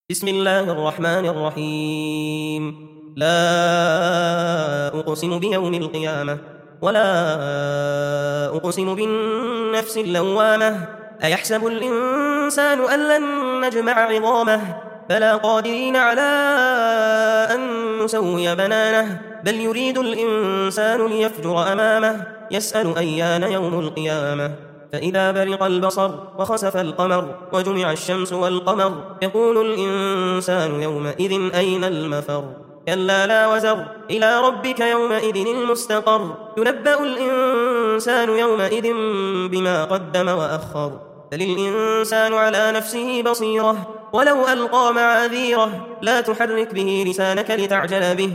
بسم الله الرحمن الرحيم. لا أقسم بيوم القيامة ولا أقسم بالنفس اللوامة. أيحسب الإنسان أن لن نجمع عظامه بلى قادرين على أن نسوي بنانه بل يريد الإنسان ليفجر أمامه يسأل أيان يوم القيامة. فإذا برق البصر وخسف القمر وجمع الشمس والقمر يقول الإنسان يومئذ أين المفر. كلا لا وزر إلى ربك يومئذ المستقر. ينبأ الإنسان يومئذ بما قدم وأخر. بل الإنسان على نفسه بصيرة ولو ألقى معاذيره. لا تحرك به لسانك لتعجل به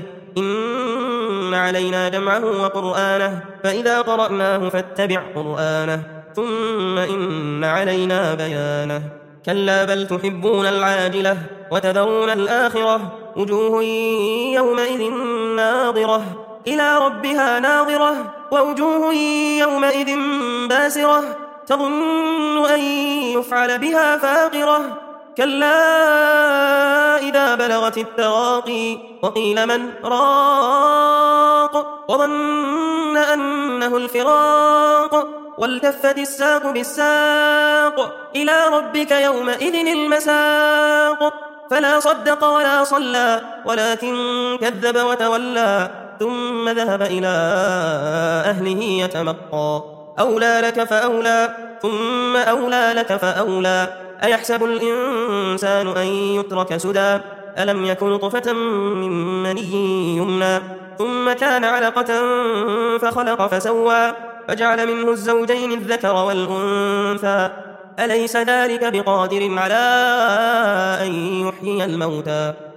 إن علينا جمعه وقرآنه فإذا قرأناه فاتبع قرآنه ثم إن علينا بيانه. كلا بل تحبون العاجلة وتذرون الآخرة. وجوه يومئذ ناظرة إلى ربها ناظرة ووجوه يومئذ باسرة تظن أن يفعل بها فاقرة. كلا إذا بلغت التراقي وقيل من راق وظن أنه الفراق والتفت الساق بالساق إلى ربك يومئذ المساق. فلا صدق ولا صلى ولكن كذب وتولى ثم ذهب إلى أهله يتمطى. أولى لك فأولى ثم أولى لك فأولى. أيحسب الإنسان أن يترك سدى ألم يكن نطفة من مني يمنى ثم كان علقة فخلق فسوى فجعل منه الزوجين الذكر والأنثى. أليس ذلك بقادر على أن يحيي الموتى